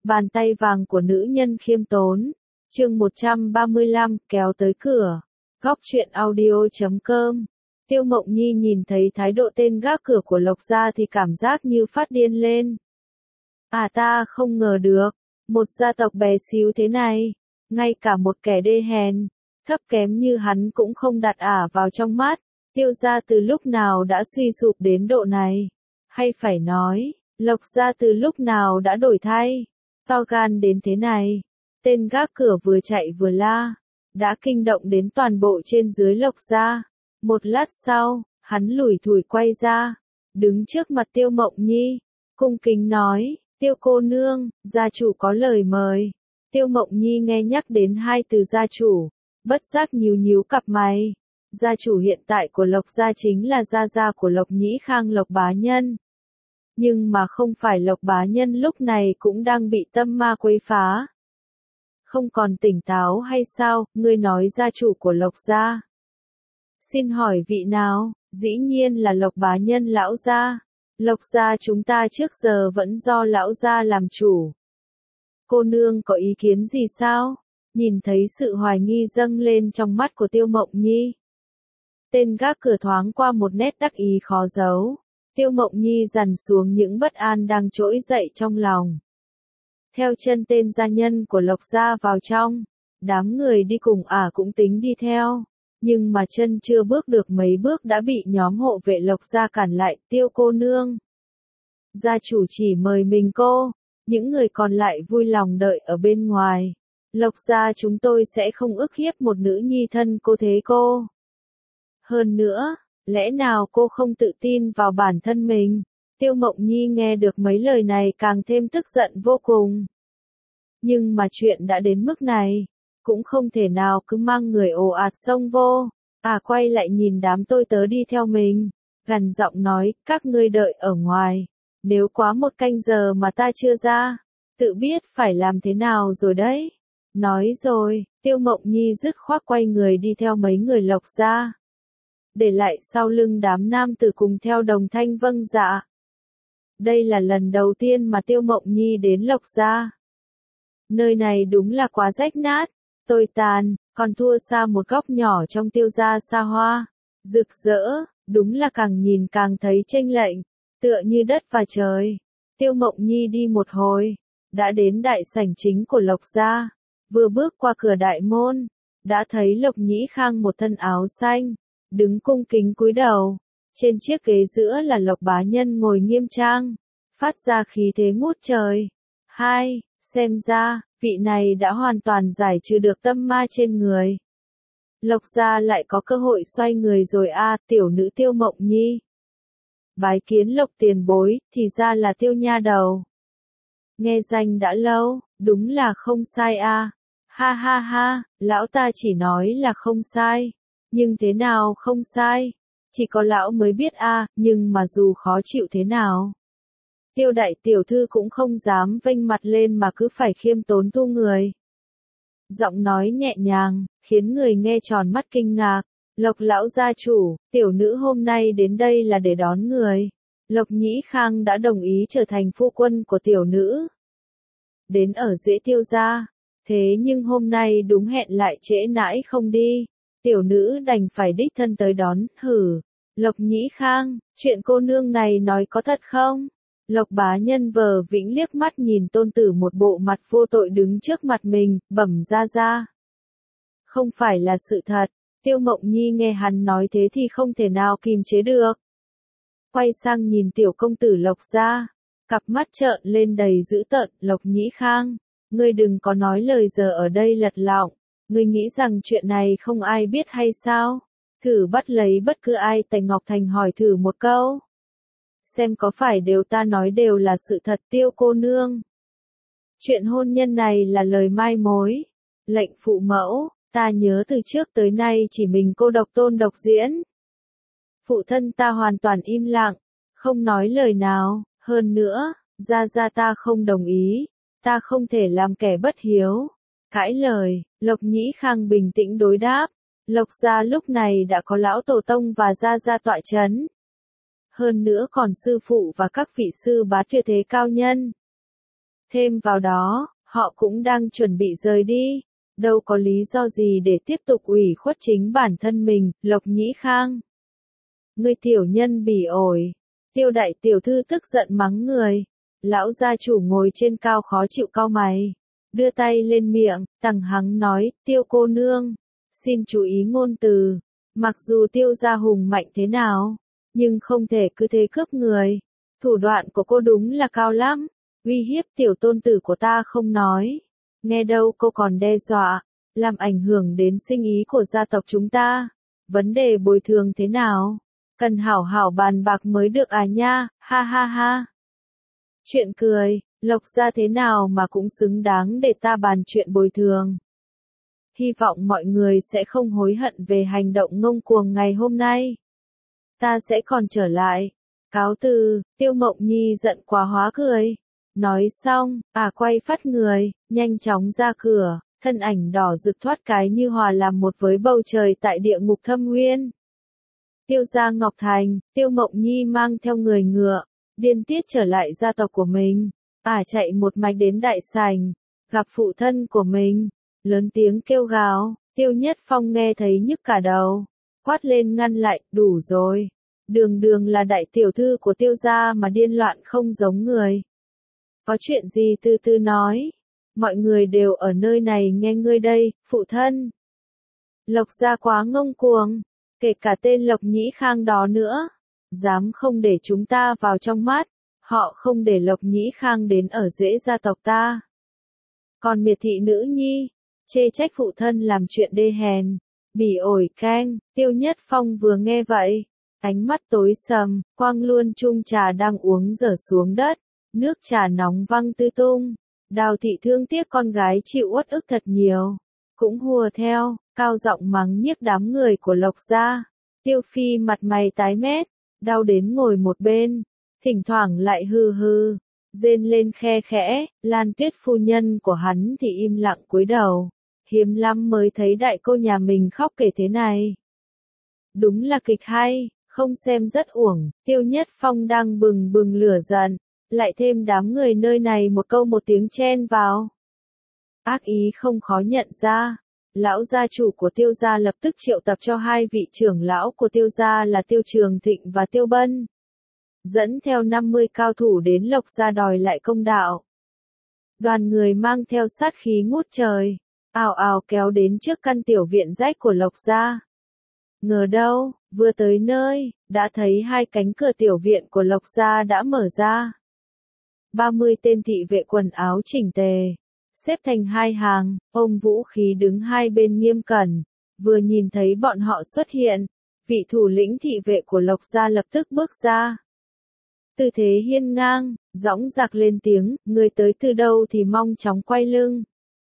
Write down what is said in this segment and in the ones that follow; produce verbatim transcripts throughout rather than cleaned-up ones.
Bàn tay vàng của nữ nhân khiêm tốn. Chương một trăm ba mươi lăm, kéo tới cửa. Góc truyện audio chấm com. Tiêu Mộng Nhi nhìn thấy thái độ tên gác cửa của Lộc gia thì cảm giác như phát điên lên. À, ta không ngờ được, một gia tộc bé xíu thế này, ngay cả một kẻ đê hèn, thấp kém như hắn cũng không đặt ả vào trong mắt. Tiêu gia từ lúc nào đã suy sụp đến độ này? Hay phải nói, Lộc gia từ lúc nào đã đổi thay, to gan đến thế này? Tên gác cửa vừa chạy vừa la, đã kinh động đến toàn bộ trên dưới Lộc gia. Một lát sau, hắn lủi thủi quay ra, đứng trước mặt Tiêu Mộng Nhi, cung kính nói, Tiêu cô nương, gia chủ có lời mời. Tiêu Mộng Nhi nghe nhắc đến hai từ gia chủ, bất giác nhíu nhíu cặp mày. Gia chủ hiện tại của Lộc gia chính là gia gia của Lộc Nhĩ Khang, Lộc bá nhân. Nhưng mà không phải Lộc bá nhân lúc này cũng đang bị tâm ma quấy phá. Không còn tỉnh táo hay sao? Ngươi nói gia chủ của Lộc gia. Xin hỏi vị nào? Dĩ nhiên là Lộc bá nhân lão gia. Lộc gia chúng ta trước giờ vẫn do lão gia làm chủ. Cô nương có ý kiến gì sao? Nhìn thấy sự hoài nghi dâng lên trong mắt của Tiêu Mộng Nhi. Tên gác cửa thoáng qua một nét đắc ý khó giấu. Tiêu Mộng Nhi dằn xuống những bất an đang trỗi dậy trong lòng. Theo chân tên gia nhân của Lộc gia vào trong, đám người đi cùng ả cũng tính đi theo. Nhưng mà chân chưa bước được mấy bước đã bị nhóm hộ vệ Lộc gia cản lại. Tiêu cô nương, gia chủ chỉ mời mình cô, những người còn lại vui lòng đợi ở bên ngoài. Lộc gia chúng tôi sẽ không ức hiếp một nữ nhi thân cô thế cô. Hơn nữa, lẽ nào cô không tự tin vào bản thân mình? Tiêu Mộng Nhi nghe được mấy lời này càng thêm tức giận vô cùng. Nhưng mà chuyện đã đến mức này, cũng không thể nào cứ mang người ồ ạt xông vô. À, quay lại nhìn đám tôi tớ đi theo mình, gằn giọng nói, các ngươi đợi ở ngoài. Nếu quá một canh giờ mà ta chưa ra, tự biết phải làm thế nào rồi đấy. Nói rồi, Tiêu Mộng Nhi dứt khoát quay người đi theo mấy người Lộc gia, để lại sau lưng đám nam tử cùng theo đồng thanh vâng dạ. Đây là lần đầu tiên mà Tiêu Mộng Nhi đến Lộc gia. Nơi này đúng là quá rách nát, tồi tàn, còn thua xa một góc nhỏ trong Tiêu gia xa hoa, rực rỡ, đúng là càng nhìn càng thấy chênh lệch, tựa như đất và trời. Tiêu Mộng Nhi đi một hồi, đã đến đại sảnh chính của Lộc gia, vừa bước qua cửa đại môn, đã thấy Lộc Nhĩ Khang một thân áo xanh, đứng cung kính cúi đầu, trên chiếc ghế giữa là Lộc bá nhân ngồi nghiêm trang, phát ra khí thế ngút trời. Hai, xem ra, vị này đã hoàn toàn giải trừ được tâm ma trên người. Lộc gia lại có cơ hội xoay người rồi a. À, tiểu nữ Tiêu Mộng Nhi. Bái kiến Lộc tiền bối, thì ra là Tiêu nha đầu. Nghe danh đã lâu, đúng là không sai a. À. Ha ha ha, lão ta chỉ nói là không sai. Nhưng thế nào không sai? Chỉ có lão mới biết a. À, nhưng mà dù khó chịu thế nào, Tiêu đại tiểu thư cũng không dám vênh mặt lên mà cứ phải khiêm tốn thu người. Giọng nói nhẹ nhàng, khiến người nghe tròn mắt kinh ngạc. Lộc lão gia chủ, tiểu nữ hôm nay đến đây là để đón người. Lộc Nhĩ Khang đã đồng ý trở thành phu quân của tiểu nữ. Đến ở dễ Tiêu gia, thế nhưng hôm nay đúng hẹn lại trễ nãi không đi. Tiểu nữ đành phải đích thân tới đón. Hử, Lộc Nhĩ Khang, chuyện cô nương này nói có thật không? Lộc bá nhân vờ vĩnh liếc mắt nhìn tôn tử một bộ mặt vô tội đứng trước mặt mình, bẩm ra ra. Không phải là sự thật. Tiêu Mộng Nhi nghe hắn nói thế thì không thể nào kìm chế được. Quay sang nhìn tiểu công tử Lộc gia, cặp mắt trợn lên đầy dữ tợn. Lộc Nhĩ Khang, ngươi đừng có nói lời giờ ở đây lật lọng. Ngươi nghĩ rằng chuyện này không ai biết hay sao? Thử bắt lấy bất cứ ai tại Ngọc Thành hỏi thử một câu. Xem có phải đều ta nói đều là sự thật. Tiêu cô nương, chuyện hôn nhân này là lời mai mối. Lệnh phụ mẫu, ta nhớ từ trước tới nay chỉ mình cô độc tôn độc diễn. Phụ thân ta hoàn toàn im lặng, không nói lời nào. Hơn nữa, gia gia ta không đồng ý, ta không thể làm kẻ bất hiếu. Cãi lời, Lộc Nhĩ Khang bình tĩnh đối đáp. Lộc gia lúc này đã có lão tổ tông và gia gia tọa chấn. Hơn nữa còn sư phụ và các vị sư bá tuyệt thế cao nhân. Thêm vào đó, họ cũng đang chuẩn bị rời đi. Đâu có lý do gì để tiếp tục ủy khuất chính bản thân mình, Lộc Nhĩ Khang. Ngươi tiểu nhân bỉ ổi. Tiêu đại tiểu thư tức giận mắng người. Lão gia chủ ngồi trên cao khó chịu cau mày. Đưa tay lên miệng, tằng hắng nói, tiêu cô nương. Xin chú ý ngôn từ. Mặc dù tiêu gia hùng mạnh thế nào, nhưng không thể cứ thế cướp người. Thủ đoạn của cô đúng là cao lắm. Uy hiếp tiểu tôn tử của ta không nói. Nghe đâu cô còn đe dọa, làm ảnh hưởng đến sinh ý của gia tộc chúng ta. Vấn đề bồi thường thế nào? Cần hảo hảo bàn bạc mới được à nha, ha ha ha. Chuyện cười, Lộc gia thế nào mà cũng xứng đáng để ta bàn chuyện bồi thường. Hy vọng mọi người sẽ không hối hận về hành động ngông cuồng ngày hôm nay. Ta sẽ còn trở lại. Cáo từ, Tiêu Mộng Nhi giận quá hóa cười. Nói xong, à quay phát người, nhanh chóng ra cửa, thân ảnh đỏ rực thoát cái như hòa làm một với bầu trời tại địa ngục thâm nguyên. Tiêu gia Ngọc Thành, Tiêu Mộng Nhi mang theo người ngựa, điên tiết trở lại gia tộc của mình, à chạy một mạch đến đại sảnh, gặp phụ thân của mình, lớn tiếng kêu gào, Tiêu Nhất Phong nghe thấy nhức cả đầu, quát lên ngăn lại, đủ rồi, đường đường là đại tiểu thư của Tiêu gia mà điên loạn không giống người. Có chuyện gì từ từ nói, mọi người đều ở nơi này nghe ngươi đây, phụ thân. Lộc gia quá ngông cuồng, kể cả tên Lộc Nhĩ Khang đó nữa, dám không để chúng ta vào trong mắt, họ không để Lộc Nhĩ Khang đến ở rễ gia tộc ta. Còn miệt thị nữ nhi, chê trách phụ thân làm chuyện đê hèn, bỉ ổi keng, Tiêu Nhất Phong vừa nghe vậy, ánh mắt tối sầm, quang luôn chung trà đang uống dở xuống đất, nước trà nóng văng tứ tung, Đào thị thương tiếc con gái chịu uất ức thật nhiều, cũng hùa theo, cao giọng mắng nhiếc đám người của Lộc gia. Tiêu Phi mặt mày tái mét, đau đến ngồi một bên, thỉnh thoảng lại hừ hừ, rên lên khe khẽ, Lan Tuyết phu nhân của hắn thì im lặng cúi đầu, hiếm lắm mới thấy đại cô nhà mình khóc kể thế này. Đúng là kịch hay, không xem rất uổng, Tiêu Nhất Phong đang bừng bừng lửa giận, lại thêm đám người nơi này một câu một tiếng chen vào. Ác ý không khó nhận ra. Lão gia chủ của Tiêu gia lập tức triệu tập cho hai vị trưởng lão của Tiêu gia là Tiêu Trường Thịnh và Tiêu Bân. Dẫn theo năm mươi cao thủ đến Lộc gia đòi lại công đạo. Đoàn người mang theo sát khí ngút trời, ào ào kéo đến trước căn tiểu viện rách của Lộc gia. Ngờ đâu, vừa tới nơi, đã thấy hai cánh cửa tiểu viện của Lộc gia đã mở ra. ba mươi tên thị vệ quần áo chỉnh tề, xếp thành hai hàng, ôm vũ khí đứng hai bên nghiêm cẩn, vừa nhìn thấy bọn họ xuất hiện, vị thủ lĩnh thị vệ của Lộc gia lập tức bước ra. Tư thế hiên ngang, dõng dạc lên tiếng, người tới từ đâu thì mong chóng quay lưng.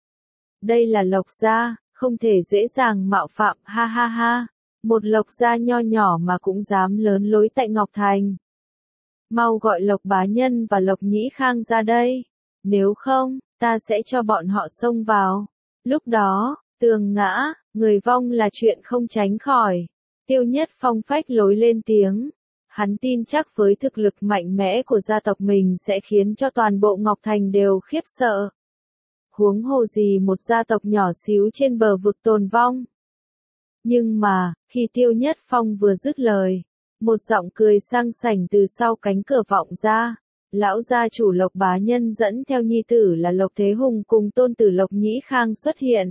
Đây là Lộc gia, không thể dễ dàng mạo phạm, ha ha ha, một Lộc gia nho nhỏ mà cũng dám lớn lối tại Ngọc Thành. Mau gọi Lộc Bá Nhân và Lộc Nhĩ Khang ra đây, nếu không, ta sẽ cho bọn họ xông vào. Lúc đó, tường ngã, người vong là chuyện không tránh khỏi. Tiêu Nhất Phong phách lối lên tiếng. Hắn tin chắc với thực lực mạnh mẽ của gia tộc mình sẽ khiến cho toàn bộ Ngọc Thành đều khiếp sợ. Huống hồ gì một gia tộc nhỏ xíu trên bờ vực tồn vong. Nhưng mà, khi Tiêu Nhất Phong vừa dứt lời, một giọng cười sang sảnh từ sau cánh cửa vọng ra. Lão gia chủ Lộc Bá Nhân dẫn theo nhi tử là Lộc Thế Hùng cùng tôn tử Lộc Nhĩ Khang xuất hiện.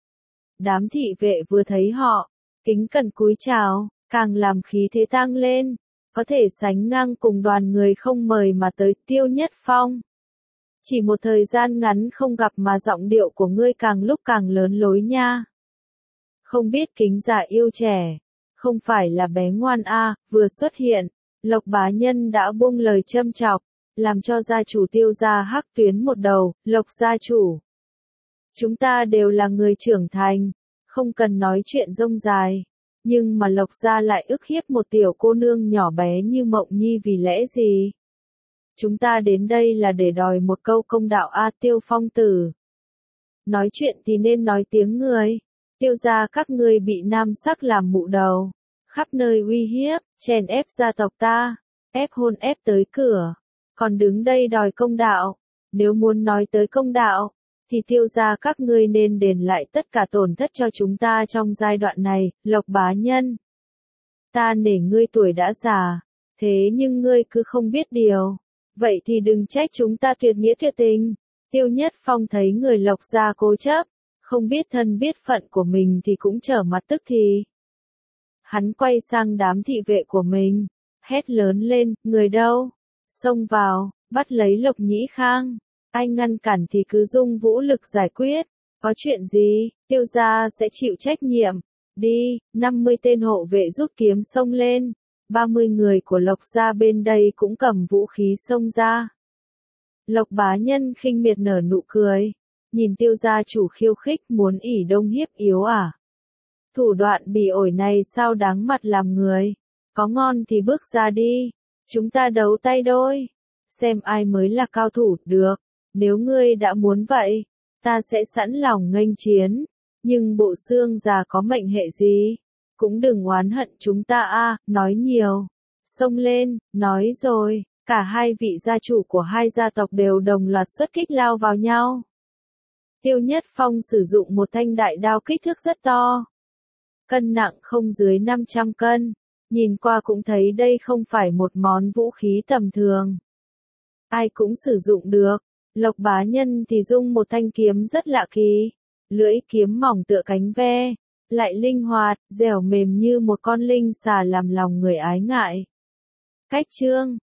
Đám thị vệ vừa thấy họ, kính cẩn cúi chào, càng làm khí thế tăng lên, có thể sánh ngang cùng đoàn người không mời mà tới Tiêu Nhất Phong. Chỉ một thời gian ngắn không gặp mà giọng điệu của ngươi càng lúc càng lớn lối nha. Không biết kính già yêu trẻ, không phải là bé ngoan a, vừa xuất hiện, Lộc Bá Nhân đã buông lời châm chọc, làm cho gia chủ Tiêu gia hắc tuyến một đầu, Lộc gia chủ. Chúng ta đều là người trưởng thành, không cần nói chuyện rông dài, nhưng mà Lộc gia lại ức hiếp một tiểu cô nương nhỏ bé như Mộng Nhi vì lẽ gì? Chúng ta đến đây là để đòi một câu công đạo a, Tiêu Phong tử. Nói chuyện thì nên nói tiếng người, Tiêu gia các ngươi bị nam sắc làm mụ đầu, khắp nơi uy hiếp, chèn ép gia tộc ta, ép hôn ép tới cửa, còn đứng đây đòi công đạo, Nếu muốn nói tới công đạo, thì Tiêu gia các ngươi nên đền lại tất cả tổn thất cho chúng ta trong giai đoạn này, Lộc bá nhân. Ta nể ngươi tuổi đã già, thế nhưng ngươi cứ không biết điều. Vậy thì đừng trách chúng ta tuyệt nghĩa tuyệt tình. Tiêu Nhất Phong thấy người Lộc gia cố chấp, không biết thân biết phận của mình thì cũng trở mặt tức thì. Hắn quay sang đám thị vệ của mình, hét lớn lên, người đâu? Xông vào, bắt lấy Lộc Nhĩ Khang. Ai ngăn cản thì cứ dùng vũ lực giải quyết. Có chuyện gì, Tiêu gia sẽ chịu trách nhiệm. Đi, năm mươi tên hộ vệ rút kiếm xông lên. ba mươi người của Lộc gia bên đây cũng cầm vũ khí xông ra. Lộc bá nhân khinh miệt nở nụ cười. Nhìn Tiêu gia chủ khiêu khích muốn ỷ đông hiếp yếu à? Thủ đoạn bỉ ổi này sao đáng mặt làm người? Có ngon thì bước ra đi. Chúng ta đấu tay đôi. Xem ai mới là cao thủ, được. Nếu ngươi đã muốn vậy, ta sẽ sẵn lòng nghênh chiến. Nhưng bộ xương già có mệnh hệ gì? Cũng đừng oán hận chúng ta a, nói nhiều. Xông lên, nói rồi, cả hai vị gia chủ của hai gia tộc đều đồng loạt xuất kích lao vào nhau. Tiêu Nhất Phong sử dụng một thanh đại đao kích thước rất to. Cân nặng không dưới năm trăm cân. Nhìn qua cũng thấy đây không phải một món vũ khí tầm thường. Ai cũng sử dụng được. Lộc bá nhân thì dùng một thanh kiếm rất lạ kỳ. Lưỡi kiếm mỏng tựa cánh ve, lại linh hoạt, dẻo mềm như một con linh xà làm lòng người ái ngại. Cách chương